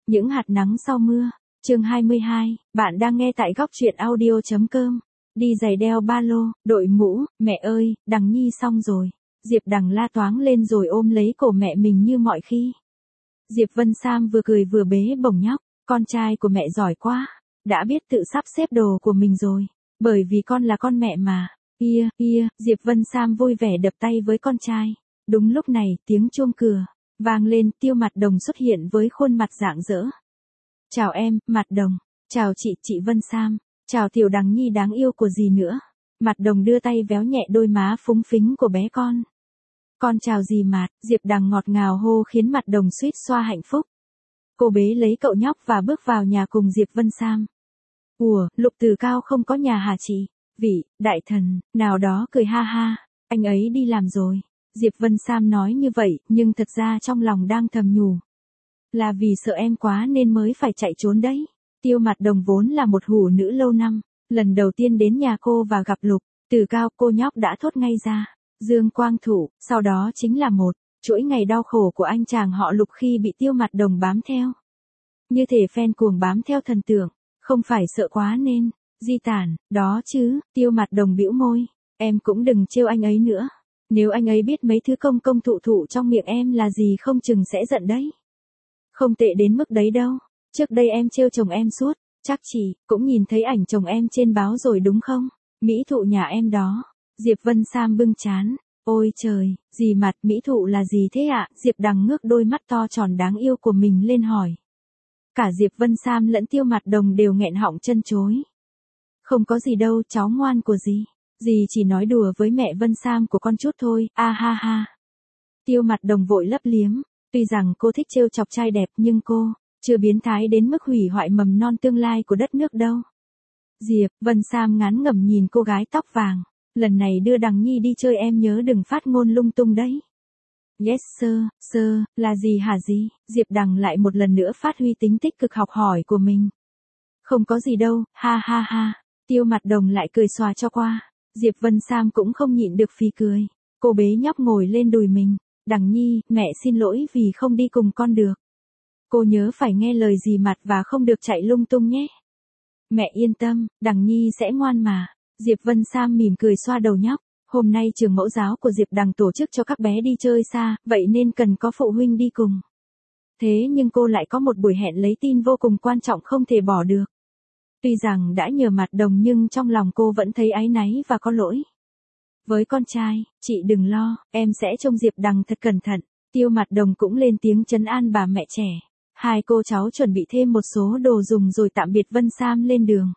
Những hạt nắng sau mưa. Chương 22, bạn đang nghe tại góc truyện audio.com. Đi giày đeo ba lô, đội mũ, mẹ ơi, Đằng Nhi xong rồi. Diệp Đằng la toáng lên rồi ôm lấy cổ mẹ mình như mọi khi. Diệp Vân Sam vừa cười vừa bế bổng nhóc, con trai của mẹ giỏi quá, đã biết tự sắp xếp đồ của mình rồi, bởi vì con là con mẹ mà. Diệp Vân Sam vui vẻ đập tay với con trai. Đúng lúc này, tiếng chuông cửa vang lên, Tiêu Mặt Đồng xuất hiện với khuôn mặt rạng rỡ. Chào em, Mặt Đồng. Chào chị Vân Sam. Chào tiểu Đằng Nhi đáng yêu của dì nữa. Mặt Đồng đưa tay véo nhẹ đôi má phúng phính của bé con. Con chào dì Mạt, Diệp Đằng ngọt ngào hô khiến Mặt Đồng suýt xoa hạnh phúc. Cô bế lấy cậu nhóc và bước vào nhà cùng Diệp Vân Sam. Ủa, Lục Từ Cao không có nhà hả chị? Vị đại thần nào đó cười ha ha, anh ấy đi làm rồi. Diệp Vân Sam nói như vậy, nhưng thật ra trong lòng đang thầm nhủ. Là vì sợ em quá nên mới phải chạy trốn đấy. Tiêu Mặt Đồng vốn là một hủ nữ lâu năm, lần đầu tiên đến nhà cô và gặp Lục Từ Cao, cô nhóc đã thốt ngay ra. Dương Quang Thụ, sau đó chính là một chuỗi ngày đau khổ của anh chàng họ Lục khi bị Tiêu Mặt Đồng bám theo. Như thể fan cuồng bám theo thần tượng, không phải sợ quá nên di tản, đó chứ. Tiêu Mặt Đồng bĩu môi, em cũng đừng trêu anh ấy nữa. Nếu anh ấy biết mấy thứ công công thụ thụ trong miệng em là gì không chừng sẽ giận đấy. Không tệ đến mức đấy đâu. Trước đây em trêu chồng em suốt, chắc chị cũng nhìn thấy ảnh chồng em trên báo rồi đúng không? Mỹ thụ nhà em đó. Diệp Vân Sam bưng trán. Ôi trời, dì Mặt, Mỹ thụ là gì thế ạ? Diệp Đằng ngước đôi mắt to tròn đáng yêu của mình lên hỏi. Cả Diệp Vân Sam lẫn Tiêu Mặt Đồng đều nghẹn họng chân chối. Không có gì đâu, cháu ngoan của dì. Dì chỉ nói đùa với mẹ Vân Sam của con chút thôi, a ha ha. Tiêu Mặt Đồng vội lấp liếm. Tuy rằng cô thích trêu chọc trai đẹp nhưng cô chưa biến thái đến mức hủy hoại mầm non tương lai của đất nước đâu. Diệp Vân Sam ngán ngẩm nhìn cô gái tóc vàng. Lần này đưa Đằng Nhi đi chơi em nhớ đừng phát ngôn lung tung đấy. Yes sir, là gì hả dì? Diệp Đằng lại một lần nữa phát huy tính tích cực học hỏi của mình. Không có gì đâu, ha ha ha. Tiêu Mặt Đồng lại cười xòa cho qua. Diệp Vân Sam cũng không nhịn được phì cười. Cô bế nhóc ngồi lên đùi mình. Đằng Nhi, mẹ xin lỗi vì không đi cùng con được. Cô nhớ phải nghe lời dì Mặt và không được chạy lung tung nhé. Mẹ yên tâm, Đằng Nhi sẽ ngoan mà. Diệp Vân Sam mỉm cười xoa đầu nhóc. Hôm nay trường mẫu giáo của Diệp Đằng tổ chức cho các bé đi chơi xa, vậy nên cần có phụ huynh đi cùng. Thế nhưng cô lại có một buổi hẹn lấy tin vô cùng quan trọng không thể bỏ được. Tuy rằng đã nhờ Mặt Đồng nhưng trong lòng cô vẫn thấy áy náy và có lỗi. Với con trai, chị đừng lo, em sẽ trông Diệp Đằng thật cẩn thận. Tiêu Mặt Đồng cũng lên tiếng trấn an bà mẹ trẻ. Hai cô cháu chuẩn bị thêm một số đồ dùng rồi tạm biệt Vân Sam lên đường.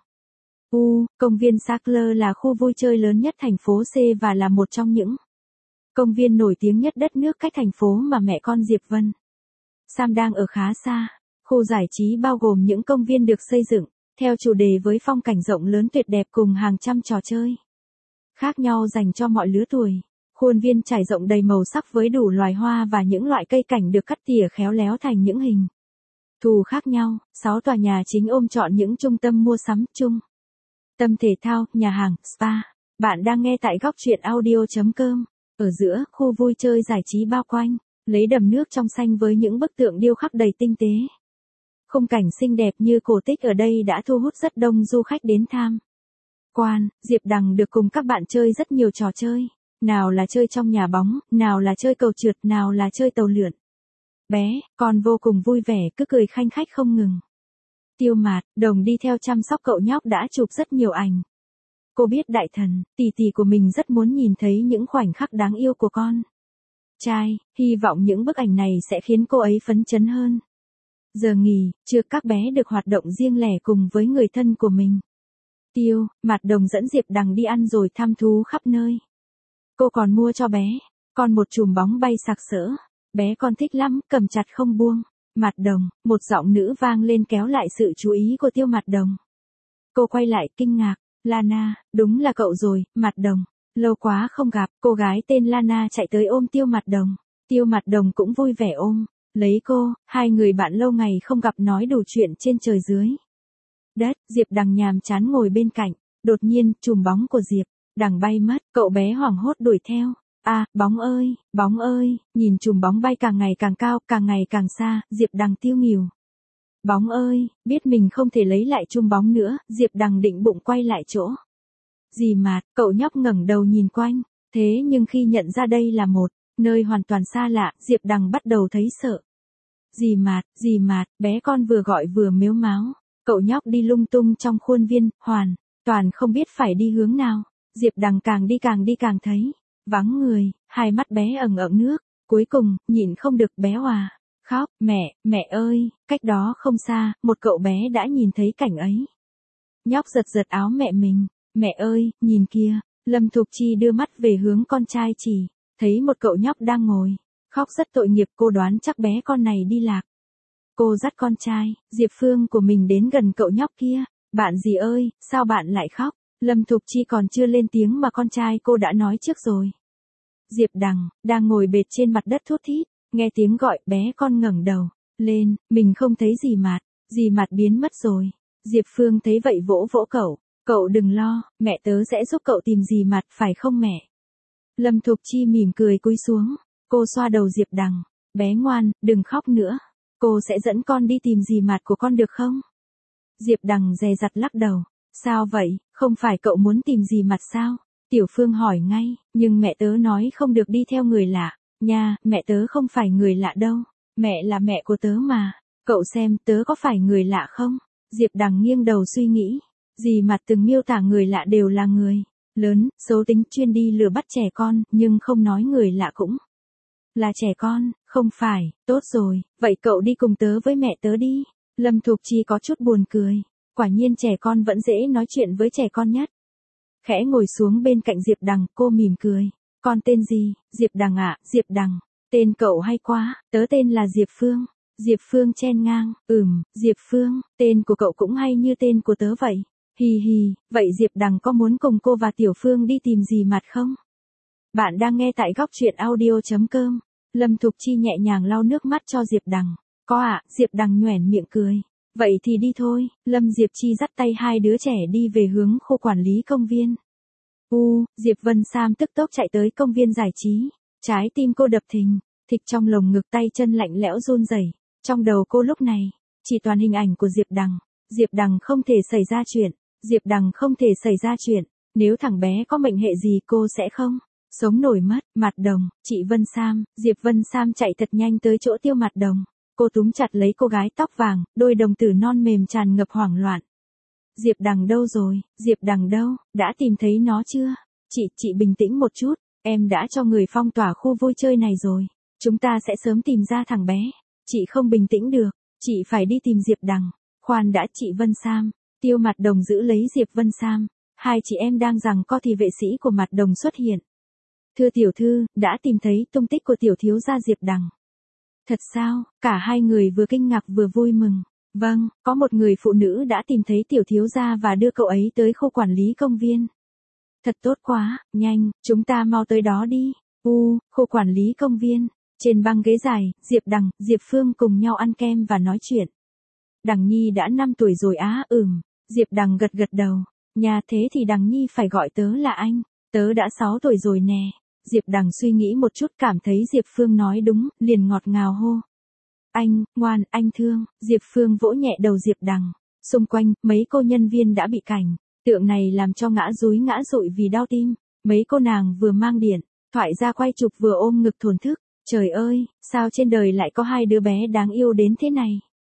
Công viên Sackler là khu vui chơi lớn nhất thành phố C và là một trong những công viên nổi tiếng nhất đất nước cách thành phố mà mẹ con Diệp Vân Sam đang ở khá xa. Khu giải trí bao gồm những công viên được xây dựng theo chủ đề với phong cảnh rộng lớn tuyệt đẹp cùng hàng trăm trò chơi khác nhau dành cho mọi lứa tuổi. Khuôn viên trải rộng đầy màu sắc với đủ loài hoa và những loại cây cảnh được cắt tỉa khéo léo thành những hình thù khác nhau. 6 tòa nhà chính ôm trọn những trung tâm mua sắm, trung tâm thể thao, nhà hàng, spa. Bạn đang nghe tại góc truyện audio.com. Ở giữa, khu vui chơi giải trí bao quanh, lấy đầm nước trong xanh với những bức tượng điêu khắc đầy tinh tế. Khung cảnh xinh đẹp như cổ tích ở đây đã thu hút rất đông du khách đến tham quan. Diệp Đằng được cùng các bạn chơi rất nhiều trò chơi. Nào là chơi trong nhà bóng, nào là chơi cầu trượt, nào là chơi tàu lượn. Bé, con vô cùng vui vẻ cứ cười khanh khách không ngừng. Tiêu Mặt Đồng đi theo chăm sóc cậu nhóc đã chụp rất nhiều ảnh. Cô biết đại thần, tỷ tỷ của mình rất muốn nhìn thấy những khoảnh khắc đáng yêu của con trai, hy vọng những bức ảnh này sẽ khiến cô ấy phấn chấn hơn. Giờ nghỉ, trưa các bé được hoạt động riêng lẻ cùng với người thân của mình. Tiêu Mặt Đồng dẫn Diệp Đằng đi ăn rồi thăm thú khắp nơi. Cô còn mua cho bé con một chùm bóng bay sặc sỡ. Bé con thích lắm, cầm chặt không buông. Mặt Đồng, một giọng nữ vang lên kéo lại sự chú ý của Tiêu Mặt Đồng. Cô quay lại kinh ngạc. Lana, đúng là cậu rồi, Mặt Đồng. Lâu quá không gặp, cô gái tên Lana chạy tới ôm Tiêu Mặt Đồng. Tiêu Mặt Đồng cũng vui vẻ ôm lấy cô, hai người bạn lâu ngày không gặp nói đủ chuyện trên trời dưới đất. Diệp Đằng nhàm chán ngồi bên cạnh. Đột nhiên, chùm bóng của Diệp Đằng bay mất, cậu bé hoảng hốt đuổi theo. Bóng ơi, nhìn chùm bóng bay càng ngày càng cao, càng ngày càng xa, Diệp Đằng tiêu nghỉu. Bóng ơi, biết mình không thể lấy lại chum bóng nữa, Diệp Đằng định bụng quay lại chỗ. Dì Mạt, cậu nhóc ngẩng đầu nhìn quanh, thế nhưng khi nhận ra đây là một nơi hoàn toàn xa lạ, Diệp Đằng bắt đầu thấy sợ. Dì Mạt, bé con vừa gọi vừa mếu máo. Cậu nhóc đi lung tung trong khuôn viên, hoàn toàn không biết phải đi hướng nào. Diệp Đằng càng đi càng thấy vắng người, hai mắt bé ẩn ẩn nước, cuối cùng, nhịn không được bé òa khóc, mẹ ơi, cách đó không xa, một cậu bé đã nhìn thấy cảnh ấy. Nhóc giật giật áo mẹ mình, mẹ ơi, nhìn kia, Lâm Thục Chi đưa mắt về hướng con trai chỉ, thấy một cậu nhóc đang ngồi, khóc rất tội nghiệp, cô đoán chắc bé con này đi lạc. Cô dắt con trai, Diệp Phương của mình đến gần cậu nhóc kia, bạn gì ơi, sao bạn lại khóc? Lâm Thục Chi còn chưa lên tiếng mà con trai cô đã nói trước rồi. Diệp Đằng, đang ngồi bệt trên mặt đất thút thít, nghe tiếng gọi bé con ngẩng đầu lên, mình không thấy dì Mạt biến mất rồi. Diệp Phương thấy vậy vỗ vỗ cậu đừng lo, mẹ tớ sẽ giúp cậu tìm dì Mạt phải không mẹ? Lâm Thục Chi mỉm cười cúi xuống, cô xoa đầu Diệp Đằng, bé ngoan, đừng khóc nữa, cô sẽ dẫn con đi tìm dì Mạt của con được không? Diệp Đằng dè dặt lắc đầu, sao vậy, không phải cậu muốn tìm dì Mạt sao? Tiểu Phương hỏi ngay, nhưng mẹ tớ nói không được đi theo người lạ, nha, mẹ tớ không phải người lạ đâu, mẹ là mẹ của tớ mà, cậu xem tớ có phải người lạ không? Diệp Đằng nghiêng đầu suy nghĩ, dì Mạt từng miêu tả người lạ đều là người lớn, xấu tính chuyên đi lừa bắt trẻ con, nhưng không nói người lạ cũng là trẻ con, không phải, tốt rồi, vậy cậu đi cùng tớ với mẹ tớ đi. Lâm Thục Chi có chút buồn cười, quả nhiên trẻ con vẫn dễ nói chuyện với trẻ con nhất. Khẽ ngồi xuống bên cạnh Diệp Đằng, cô mỉm cười, con tên gì? Diệp Đằng ạ, Diệp Đằng, tên cậu hay quá, tớ tên là Diệp Phương. Diệp Phương chen ngang, Diệp Phương, tên của cậu cũng hay như tên của tớ vậy. Hì hì, vậy Diệp Đằng có muốn cùng cô và Tiểu Phương đi tìm dì Mạt không? Bạn đang nghe tại góc truyện audio.com. Lâm Thục Chi nhẹ nhàng lau nước mắt cho Diệp Đằng. Có ạ, Diệp Đằng nhoẻn miệng cười. Vậy thì đi thôi, Diệp Chi dắt tay hai đứa trẻ đi về hướng khu quản lý công viên. Diệp Vân Sam tức tốc chạy tới công viên giải trí. Trái tim cô đập thình thịch trong lồng ngực, tay chân lạnh lẽo run rẩy. Trong đầu cô lúc này, chỉ toàn hình ảnh của Diệp Đằng. Diệp Đằng không thể xảy ra chuyện. Diệp Đằng không thể xảy ra chuyện. Nếu thằng bé có mệnh hệ gì cô sẽ không sống nổi mất. Mạt Đồng, chị Vân Sam, Diệp Vân Sam chạy thật nhanh tới chỗ Tiêu Mạt Đồng. Cô túm chặt lấy cô gái tóc vàng, đôi đồng tử non mềm tràn ngập hoảng loạn. Diệp Đằng đâu rồi? Diệp Đằng đâu? Đã tìm thấy nó chưa? Chị bình tĩnh một chút, em đã cho người phong tỏa khu vui chơi này rồi. Chúng ta sẽ sớm tìm ra thằng bé. Chị không bình tĩnh được, chị phải đi tìm Diệp Đằng. Khoan đã chị Vân Sam, Tiêu Mạt Đồng giữ lấy Diệp Vân Sam. Hai chị em đang giằng co thì vệ sĩ của Mạt Đồng xuất hiện. Thưa tiểu thư, đã tìm thấy tung tích của tiểu thiếu gia Diệp Đằng. Thật sao? Cả hai người vừa kinh ngạc vừa vui mừng. Vâng, có một người phụ nữ đã tìm thấy tiểu thiếu gia và đưa cậu ấy tới khu quản lý công viên. Thật tốt quá, nhanh, chúng ta mau tới đó đi. Khu quản lý công viên. Trên băng ghế dài, Diệp Đằng, Diệp Phương cùng nhau ăn kem và nói chuyện. Đằng Nhi đã 5 tuổi rồi á, Diệp Đằng gật gật đầu. Nhà thế thì Đằng Nhi phải gọi tớ là anh. Tớ đã 6 tuổi rồi nè. Diệp Đằng suy nghĩ một chút, cảm thấy Diệp Phương nói đúng, liền ngọt ngào hô. Anh, ngoan, anh thương. Diệp Phương vỗ nhẹ đầu Diệp Đằng. Xung quanh, mấy cô nhân viên đã bị cảnh tượng này làm cho ngã dúi ngã dụi vì đau tim. Mấy cô nàng vừa mang điện thoại ra quay chụp vừa ôm ngực thổn thức. Trời ơi, sao trên đời lại có hai đứa bé đáng yêu đến thế này?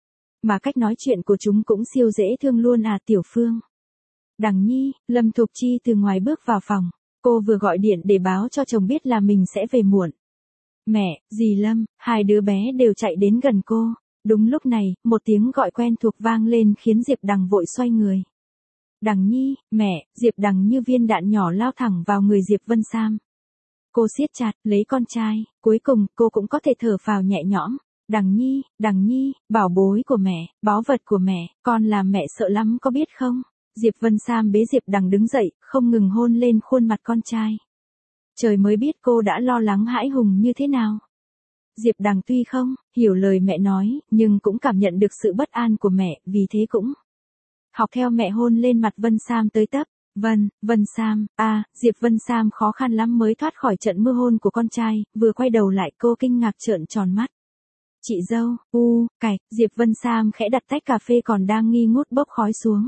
Mà cách nói chuyện của chúng cũng siêu dễ thương luôn à. Tiểu Phương, Đằng Nhi. Lâm Thục Chi từ ngoài bước vào phòng. Cô vừa gọi điện để báo cho chồng biết là mình sẽ về muộn. Mẹ, dì Lâm, hai đứa bé đều chạy đến gần cô. Đúng lúc này, một tiếng gọi quen thuộc vang lên khiến Diệp Đằng vội xoay người. Đằng Nhi, mẹ. Diệp Đằng như viên đạn nhỏ lao thẳng vào người Diệp Vân Sam. Cô siết chặt lấy con trai, cuối cùng cô cũng có thể thở phào nhẹ nhõm. Đằng Nhi, bảo bối của mẹ, báu vật của mẹ, con làm mẹ sợ lắm có biết không? Diệp Vân Sam bế Diệp Đằng đứng dậy, không ngừng hôn lên khuôn mặt con trai. Trời mới biết cô đã lo lắng hãi hùng như thế nào. Diệp Đằng tuy không hiểu lời mẹ nói, nhưng cũng cảm nhận được sự bất an của mẹ, vì thế cũng học theo mẹ hôn lên mặt Vân Sam tới tấp. Vân Sam, Diệp Vân Sam khó khăn lắm mới thoát khỏi trận mưa hôn của con trai, vừa quay đầu lại cô kinh ngạc trợn tròn mắt. Chị dâu, Diệp Vân Sam khẽ đặt tách cà phê còn đang nghi ngút bốc khói xuống.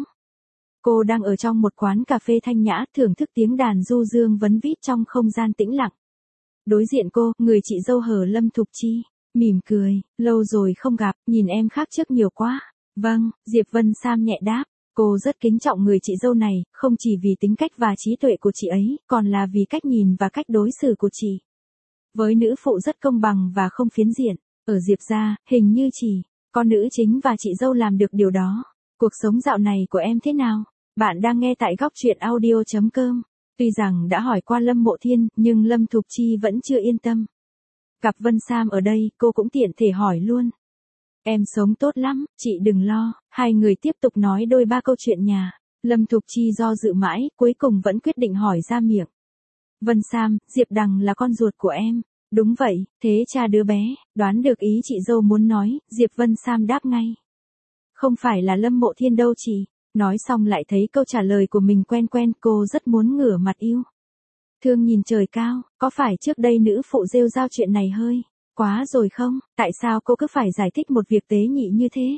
Cô đang ở trong một quán cà phê thanh nhã thưởng thức tiếng đàn du dương vấn vít trong không gian tĩnh lặng. Đối diện cô, người chị dâu hở Lâm Thục Chi, mỉm cười, lâu rồi không gặp, nhìn em khác trước nhiều quá. Vâng, Diệp Vân Sam nhẹ đáp, cô rất kính trọng người chị dâu này, không chỉ vì tính cách và trí tuệ của chị ấy, còn là vì cách nhìn và cách đối xử của chị. Với nữ phụ rất công bằng và không phiến diện, ở Diệp gia, hình như chỉ con nữ chính và chị dâu làm được điều đó. Cuộc sống dạo này của em thế nào? Bạn đang nghe tại góc truyện audio.com. Tuy rằng đã hỏi qua Lâm Mộ Thiên, nhưng Lâm Thục Chi vẫn chưa yên tâm. Gặp Vân Sam ở đây, cô cũng tiện thể hỏi luôn. Em sống tốt lắm, chị đừng lo. Hai người tiếp tục nói đôi ba câu chuyện nhà. Lâm Thục Chi do dự mãi, cuối cùng vẫn quyết định hỏi ra miệng. Vân Sam, Diệp Đằng là con ruột của em. Đúng vậy, thế cha đứa bé, đoán được ý chị dâu muốn nói, Diệp Vân Sam đáp ngay. Không phải là Lâm Mộ Thiên đâu chị. Nói xong lại thấy câu trả lời của mình quen quen, cô rất muốn ngửa mặt yêu. Thương nhìn trời cao, có phải trước đây nữ phụ rêu rao chuyện này hơi quá rồi không? Tại sao cô cứ phải giải thích một việc tế nhị như thế?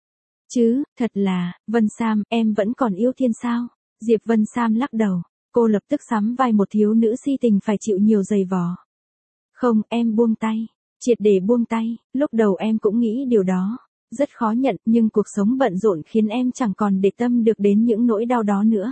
Chứ, thật là, Vân Sam, em vẫn còn yêu Thiên sao? Diệp Vân Sam lắc đầu, cô lập tức sắm vai một thiếu nữ si tình phải chịu nhiều giày vò. Không, em buông tay, triệt để buông tay, lúc đầu em cũng nghĩ điều đó. Rất khó nhận, nhưng cuộc sống bận rộn khiến em chẳng còn để tâm được đến những nỗi đau đó nữa.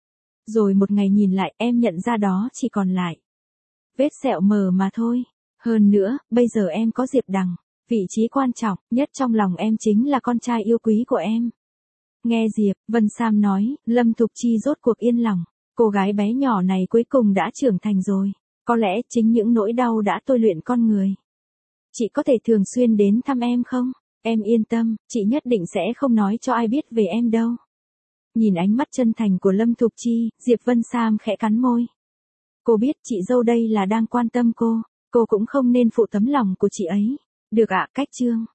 Rồi một ngày nhìn lại, em nhận ra đó chỉ còn lại vết sẹo mờ mà thôi. Hơn nữa, bây giờ em có Diệp Đằng, vị trí quan trọng nhất trong lòng em chính là con trai yêu quý của em. Nghe Diệp Vân Sam nói, Lâm Thục Chi rốt cuộc yên lòng. Cô gái bé nhỏ này cuối cùng đã trưởng thành rồi. Có lẽ chính những nỗi đau đã tôi luyện con người. Chị có thể thường xuyên đến thăm em không? Em yên tâm, chị nhất định sẽ không nói cho ai biết về em đâu. Nhìn ánh mắt chân thành của Lâm Thục Chi, Diệp Vân Sam khẽ cắn môi. Cô biết chị dâu đây là đang quan tâm cô cũng không nên phụ tấm lòng của chị ấy. Được ạ, cách chương.